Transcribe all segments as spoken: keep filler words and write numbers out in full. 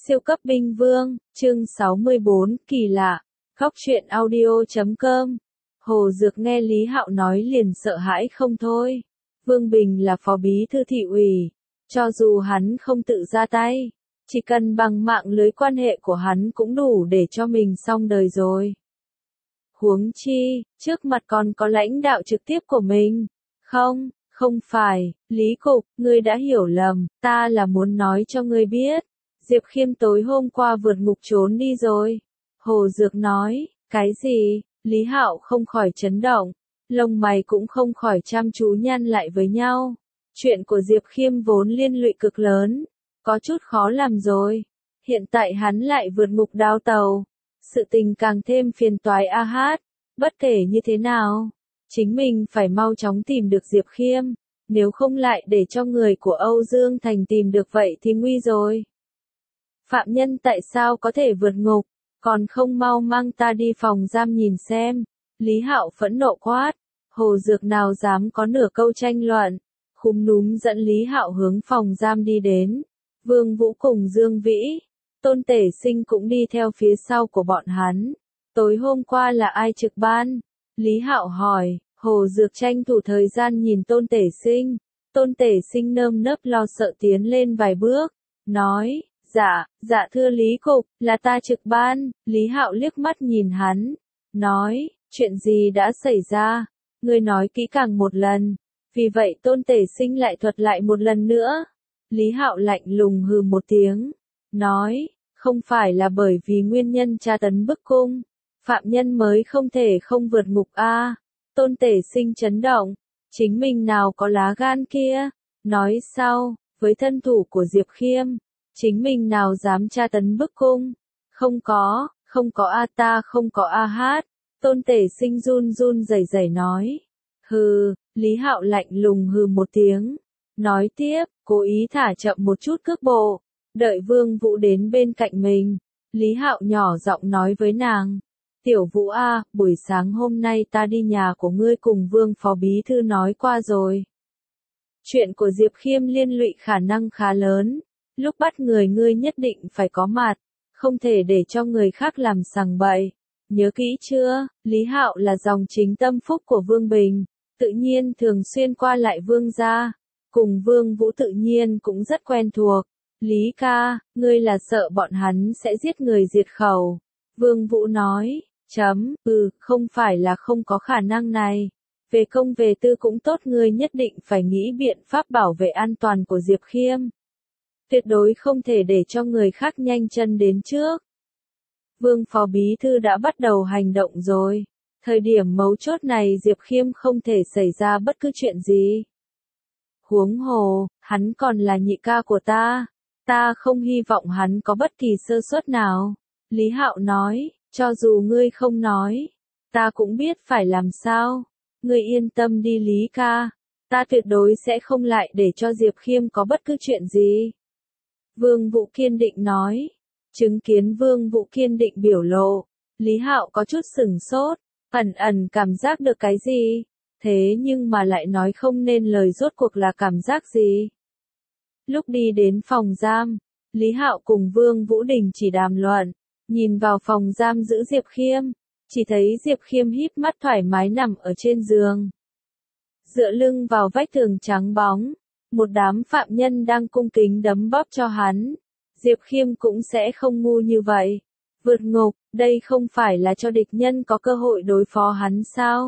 Siêu cấp binh vương, chương sáu mươi bốn, kỳ lạ. Góc truyện audio chấm com. Hồ Dược nghe Lý Hạo nói liền sợ hãi không thôi. Vương Bình là phó bí thư thị ủy. Cho dù hắn không tự ra tay, chỉ cần bằng mạng lưới quan hệ của hắn cũng đủ để cho mình xong đời rồi. Huống chi, trước mặt còn có lãnh đạo trực tiếp của mình. Không, không phải, Lý Cục, ngươi đã hiểu lầm, ta là muốn nói cho ngươi biết. Diệp Khiêm tối hôm qua vượt ngục trốn đi rồi. Hồ Dược nói, cái gì? Lý Hạo không khỏi chấn động, lông mày cũng không khỏi chăm chú nhăn lại với nhau. Chuyện của Diệp Khiêm vốn liên lụy cực lớn, có chút khó làm rồi. Hiện tại hắn lại vượt ngục đào tàu. Sự tình càng thêm phiền toái a hát. Bất kể như thế nào, chính mình phải mau chóng tìm được Diệp Khiêm. Nếu không lại để cho người của Âu Dương Thành tìm được vậy thì nguy rồi. Phạm nhân tại sao có thể vượt ngục, còn không mau mang ta đi phòng giam nhìn xem. Lý Hạo phẫn nộ quát. Hồ Dược nào dám có nửa câu tranh luận, khúm núm dẫn Lý Hạo hướng phòng giam đi đến. Vương Vũ cùng Dương Vĩ, Tôn Tể Sinh cũng đi theo phía sau của bọn hắn. Tối hôm qua là ai trực ban? Lý Hạo hỏi. Hồ Dược tranh thủ thời gian nhìn Tôn Tể Sinh. Tôn Tể Sinh nơm nớp lo sợ tiến lên vài bước, nói, dạ, dạ thưa Lý Cục, là ta trực ban. Lý Hạo liếc mắt nhìn hắn, nói, chuyện gì đã xảy ra? Ngươi nói kỹ càng một lần. Vì vậy Tôn Tể Sinh lại thuật lại một lần nữa. Lý Hạo lạnh lùng hừ một tiếng, nói, không phải là bởi vì nguyên nhân tra tấn bức cung, phạm nhân mới không thể không vượt ngục a. Tôn Tể Sinh chấn động, chính mình nào có lá gan kia, nói sau, với thân thủ của Diệp Khiêm, chính mình nào dám tra tấn bức cung, không có, không có a ta không có a hát. Tôn Tể Sinh run run rẩy rẩy nói, hừ. Lý Hạo lạnh lùng hừ một tiếng, nói tiếp, cố ý thả chậm một chút cước bộ, đợi Vương Vũ đến bên cạnh mình. Lý Hạo nhỏ giọng nói với nàng, Tiểu Vũ a, buổi sáng hôm nay ta đi nhà của ngươi cùng Vương phó bí thư nói qua rồi. Chuyện của Diệp Khiêm liên lụy khả năng khá lớn, lúc bắt người ngươi nhất định phải có mặt, không thể để cho người khác làm sằng bậy. Nhớ kỹ chưa? Lý Hạo là dòng chính tâm phúc của Vương Bình, tự nhiên thường xuyên qua lại Vương gia, cùng Vương Vũ tự nhiên cũng rất quen thuộc. Lý ca, ngươi là sợ bọn hắn sẽ giết người diệt khẩu. Vương Vũ nói, chấm, ừ, không phải là không có khả năng này. Về công về tư cũng tốt, ngươi nhất định phải nghĩ biện pháp bảo vệ an toàn của Diệp Khiêm. Tuyệt đối không thể để cho người khác nhanh chân đến trước. Vương phó bí thư đã bắt đầu hành động rồi. Thời điểm mấu chốt này Diệp Khiêm không thể xảy ra bất cứ chuyện gì. Huống hồ, hắn còn là nhị ca của ta. Ta không hy vọng hắn có bất kỳ sơ suất nào. Lý Hạo nói, cho dù ngươi không nói, ta cũng biết phải làm sao. Ngươi yên tâm đi Lý ca, ta tuyệt đối sẽ không lại để cho Diệp Khiêm có bất cứ chuyện gì. Vương Vũ kiên định nói. Chứng kiến Vương Vũ kiên định biểu lộ, Lý Hạo có chút sửng sốt, ẩn ẩn cảm giác được cái gì, thế nhưng mà lại nói không nên lời rốt cuộc là cảm giác gì. Lúc đi đến phòng giam, Lý Hạo cùng Vương Vũ Đình chỉ đàm luận, nhìn vào phòng giam giữ Diệp Khiêm, chỉ thấy Diệp Khiêm híp mắt thoải mái nằm ở trên giường. Dựa lưng vào vách tường trắng bóng, một đám phạm nhân đang cung kính đấm bóp cho hắn. Diệp Khiêm cũng sẽ không ngu như vậy. Vượt ngục, đây không phải là cho địch nhân có cơ hội đối phó hắn sao?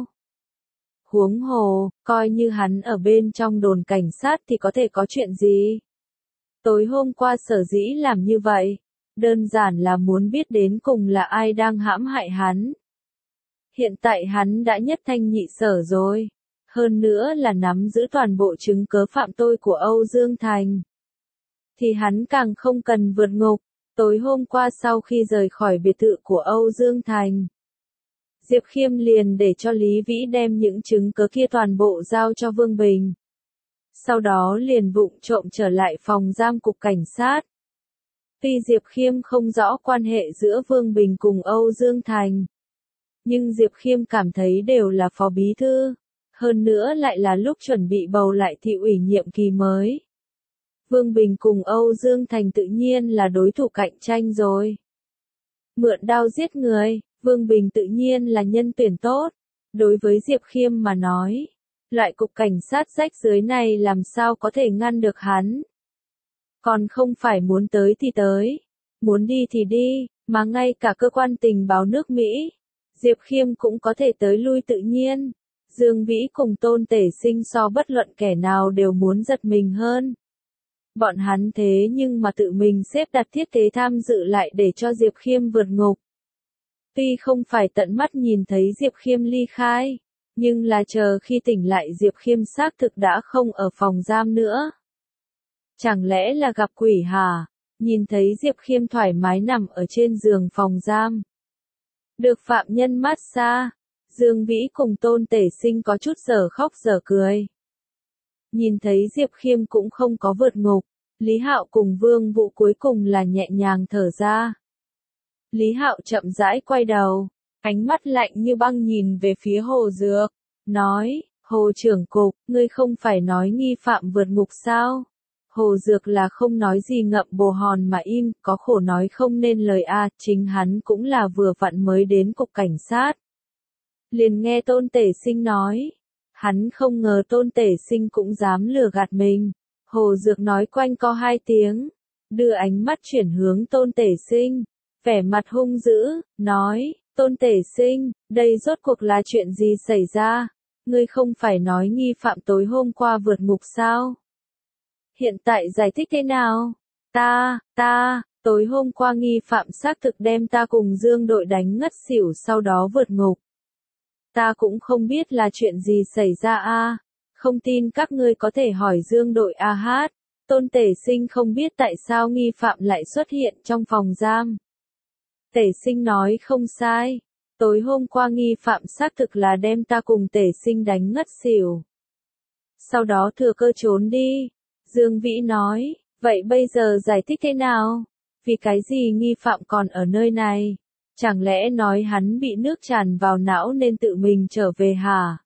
Huống hồ, coi như hắn ở bên trong đồn cảnh sát thì có thể có chuyện gì? Tối hôm qua sở dĩ làm như vậy, đơn giản là muốn biết đến cùng là ai đang hãm hại hắn. Hiện tại hắn đã nhất thanh nhị sở rồi. Hơn nữa là nắm giữ toàn bộ chứng cớ phạm tội của Âu Dương Thành. Thì hắn càng không cần vượt ngục. Tối hôm qua sau khi rời khỏi biệt thự của Âu Dương Thành, Diệp Khiêm liền để cho Lý Vĩ đem những chứng cớ kia toàn bộ giao cho Vương Bình. Sau đó liền vụng trộm trở lại phòng giam cục cảnh sát. Tuy Diệp Khiêm không rõ quan hệ giữa Vương Bình cùng Âu Dương Thành, nhưng Diệp Khiêm cảm thấy đều là phó bí thư, hơn nữa lại là lúc chuẩn bị bầu lại thị ủy nhiệm kỳ mới. Vương Bình cùng Âu Dương Thành tự nhiên là đối thủ cạnh tranh rồi. Mượn đao giết người, Vương Bình tự nhiên là nhân tuyển tốt. Đối với Diệp Khiêm mà nói, loại cục cảnh sát rách rưới này làm sao có thể ngăn được hắn. Còn không phải muốn tới thì tới, muốn đi thì đi, mà ngay cả cơ quan tình báo nước Mỹ, Diệp Khiêm cũng có thể tới lui tự nhiên. Dương Vĩ cùng Tôn Tể Sinh so bất luận kẻ nào đều muốn giật mình hơn. Bọn hắn thế nhưng mà tự mình xếp đặt thiết kế tham dự lại để cho Diệp Khiêm vượt ngục. Tuy không phải tận mắt nhìn thấy Diệp Khiêm ly khai, nhưng là chờ khi tỉnh lại Diệp Khiêm xác thực đã không ở phòng giam nữa. Chẳng lẽ là gặp quỷ hả? Nhìn thấy Diệp Khiêm thoải mái nằm ở trên giường phòng giam. Được phạm nhân massage, Dương Vĩ cùng Tôn Tể Sinh có chút giờ khóc giờ cười. Nhìn thấy Diệp Khiêm cũng không có vượt ngục, Lý Hạo cùng Vương Vũ cuối cùng là nhẹ nhàng thở ra. Lý Hạo chậm rãi quay đầu, ánh mắt lạnh như băng nhìn về phía Hồ Dược, nói, Hồ trưởng cục, ngươi không phải nói nghi phạm vượt ngục sao? Hồ Dược là không nói gì ngậm bồ hòn mà im, có khổ nói không nên lời a, à, chính hắn cũng là vừa vặn mới đến cục cảnh sát. Liền nghe Tôn Tể Sinh nói, hắn không ngờ Tôn Tể Sinh cũng dám lừa gạt mình. Hồ Dược nói quanh co hai tiếng, đưa ánh mắt chuyển hướng Tôn Tể Sinh, vẻ mặt hung dữ, nói, Tôn Tể Sinh, đây rốt cuộc là chuyện gì xảy ra? Ngươi không phải nói nghi phạm tối hôm qua vượt ngục sao? Hiện tại giải thích thế nào? Ta, ta, tối hôm qua nghi phạm xác thực đem ta cùng Dương đội đánh ngất xỉu sau đó vượt ngục. Ta cũng không biết là chuyện gì xảy ra a, không tin các ngươi có thể hỏi Dương đội a hát. Tôn Tể Sinh không biết tại sao nghi phạm lại xuất hiện trong phòng giam. Tể Sinh nói không sai, tối hôm qua nghi phạm xác thực là đem ta cùng Tể Sinh đánh ngất xỉu. Sau đó thừa cơ trốn đi. Dương Vĩ nói, vậy bây giờ giải thích thế nào? Vì cái gì nghi phạm còn ở nơi này? Chẳng lẽ nói hắn bị nước tràn vào não nên tự mình trở về hả?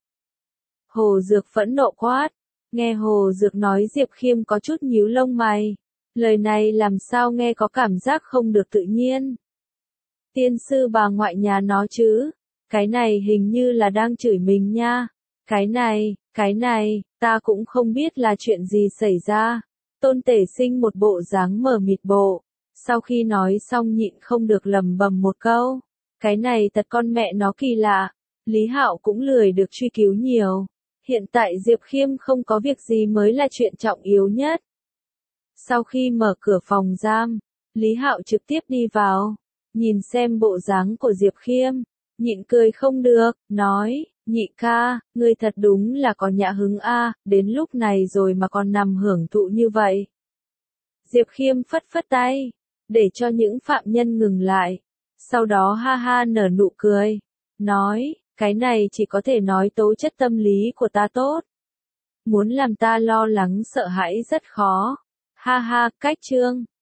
Hồ Dược phẫn nộ quát. Nghe Hồ Dược nói Diệp Khiêm có chút nhíu lông mày. Lời này làm sao nghe có cảm giác không được tự nhiên. Tiên sư bà ngoại nhà nó chứ. Cái này hình như là đang chửi mình nha. Cái này, cái này, ta cũng không biết là chuyện gì xảy ra. Tôn Tể Sinh một bộ dáng mờ mịt bộ. Sau khi nói xong nhịn không được lầm bầm một câu. Cái này thật con mẹ nó kỳ lạ. Lý Hạo cũng lười được truy cứu nhiều. Hiện tại Diệp Khiêm không có việc gì mới là chuyện trọng yếu nhất. Sau khi mở cửa phòng giam, Lý Hạo trực tiếp đi vào. Nhìn xem bộ dáng của Diệp Khiêm. Nhịn cười không được, nói, nhị ca, ngươi thật đúng là có nhã hứng a, đến lúc này rồi mà còn nằm hưởng thụ như vậy. Diệp Khiêm phất phất tay, để cho những phạm nhân ngừng lại. Sau đó ha ha nở nụ cười, nói, cái này chỉ có thể nói tố chất tâm lý của ta tốt. Muốn làm ta lo lắng sợ hãi rất khó. Ha ha, cách chương.